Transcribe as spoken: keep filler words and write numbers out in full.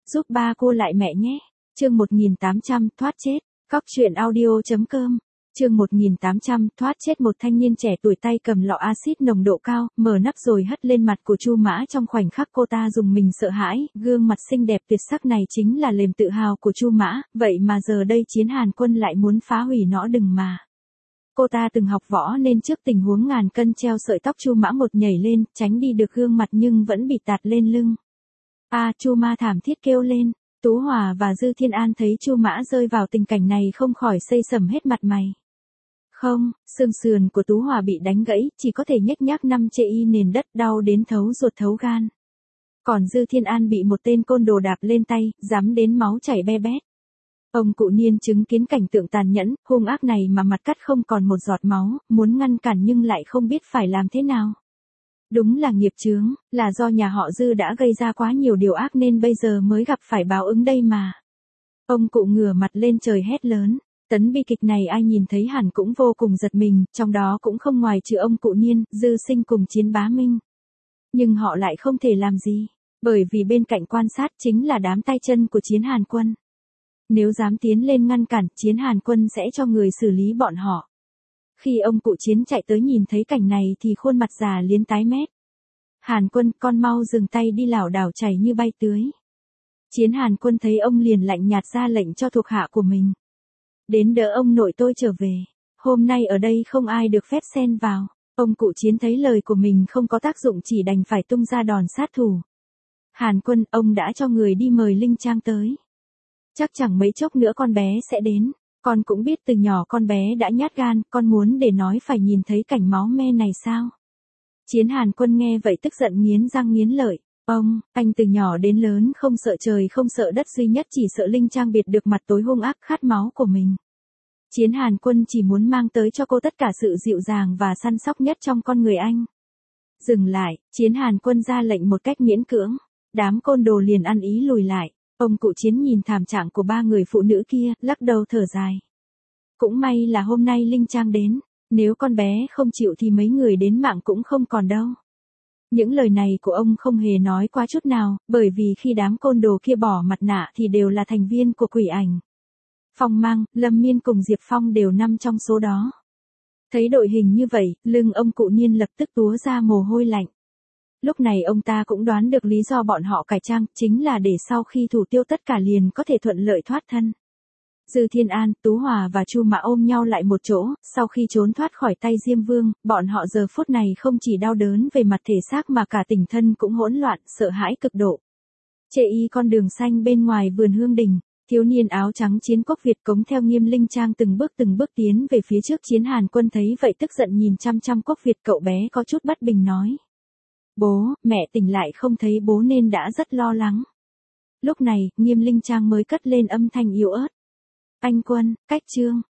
giúp ba cô lại mẹ nhé. Chương một nghìn tám trăm thoát chết. Cóc truyện audio chấm com. Chương một nghìn tám trăm thoát chết. Một thanh niên trẻ tuổi tay cầm lọ axit nồng độ cao, mở nắp rồi hất lên mặt của Chu Mã. Trong khoảnh khắc cô ta dùng mình sợ hãi, gương mặt xinh đẹp tuyệt sắc này chính là niềm tự hào của Chu Mã, vậy mà giờ đây Chiến Hàn Quân lại muốn phá hủy nó đừng mà. Cô ta từng học võ nên trước tình huống ngàn cân treo sợi tóc Chu Mã một nhảy lên, tránh đi được gương mặt nhưng vẫn bị tạt lên lưng. A à, Chu Ma thảm thiết kêu lên. Tú Hòa và Dư Thiên An thấy Chu Mã rơi vào tình cảnh này không khỏi xây sầm hết mặt mày. Không, xương sườn của Tú Hòa bị đánh gãy, chỉ có thể nhếch nhác năm chê y nền đất đau đến thấu ruột thấu gan. Còn Dư Thiên An bị một tên côn đồ đạp lên tay, dám đến máu chảy be bét. Ông cụ Niên chứng kiến cảnh tượng tàn nhẫn, hung ác này mà mặt cắt không còn một giọt máu, muốn ngăn cản nhưng lại không biết phải làm thế nào. Đúng là nghiệp chướng, là do nhà họ Dư đã gây ra quá nhiều điều ác nên bây giờ mới gặp phải báo ứng đây mà. Ông cụ ngửa mặt lên trời hét lớn. Tấn bi kịch này ai nhìn thấy hẳn cũng vô cùng giật mình, trong đó cũng không ngoài trừ ông cụ Niên, Dư Sinh cùng Chiến Bá Minh. Nhưng họ lại không thể làm gì, bởi vì bên cạnh quan sát chính là đám tay chân của Chiến Hàn Quân. Nếu dám tiến lên ngăn cản, Chiến Hàn Quân sẽ cho người xử lý bọn họ. Khi ông cụ Chiến chạy tới nhìn thấy cảnh này thì khuôn mặt già liến tái mét. Hàn Quân, con mau dừng tay đi, lảo đảo chảy như bay tưới. Chiến Hàn Quân thấy ông liền lạnh nhạt ra lệnh cho thuộc hạ của mình. Đến đỡ ông nội tôi trở về. Hôm nay ở đây không ai được phép xen vào. Ông cụ Chiến thấy lời của mình không có tác dụng chỉ đành phải tung ra đòn sát thủ. Hàn Quân, ông đã cho người đi mời Linh Trang tới. Chắc chẳng mấy chốc nữa con bé sẽ đến. Con cũng biết từ nhỏ con bé đã nhát gan, con muốn để nói phải nhìn thấy cảnh máu me này sao? Chiến Hàn Quân nghe vậy tức giận nghiến răng nghiến lợi. Ông, anh từ nhỏ đến lớn không sợ trời không sợ đất, duy nhất chỉ sợ Linh Trang biệt được mặt tối hung ác khát máu của mình. Chiến Hàn Quân chỉ muốn mang tới cho cô tất cả sự dịu dàng và săn sóc nhất trong con người anh. Dừng lại, Chiến Hàn Quân ra lệnh một cách miễn cưỡng. Đám côn đồ liền ăn ý lùi lại. Ông cụ Chiến nhìn thảm trạng của ba người phụ nữ kia, lắc đầu thở dài. Cũng may là hôm nay Linh Trang đến, nếu con bé không chịu thì mấy người đến mạng cũng không còn đâu. Những lời này của ông không hề nói quá chút nào, bởi vì khi đám côn đồ kia bỏ mặt nạ thì đều là thành viên của Quỷ Ảnh. Phong Mang, Lâm Miên cùng Diệp Phong đều nằm trong số đó. Thấy đội hình như vậy, lưng ông cụ Niên lập tức túa ra mồ hôi lạnh. Lúc này ông ta cũng đoán được lý do bọn họ cải trang, chính là để sau khi thủ tiêu tất cả liền có thể thuận lợi thoát thân. Dư Thiên An, Tú Hòa và Chu Mã ôm nhau lại một chỗ, sau khi trốn thoát khỏi tay Diêm Vương, bọn họ giờ phút này không chỉ đau đớn về mặt thể xác mà cả tinh thần cũng hỗn loạn, sợ hãi cực độ. Chê y con đường xanh bên ngoài vườn Hương Đình, thiếu niên áo trắng Chiến Quốc Việt cống theo Nghiêm Linh Trang từng bước từng bước tiến về phía trước. Chiến Hàn Quân thấy vậy tức giận nhìn chăm chăm Quốc Việt, cậu bé có chút bất bình nói. Bố, mẹ tỉnh lại không thấy bố nên đã rất lo lắng. Lúc này, Nghiêm Linh Trang mới cất lên âm thanh yếu ớt. Anh Quân, cách Trương,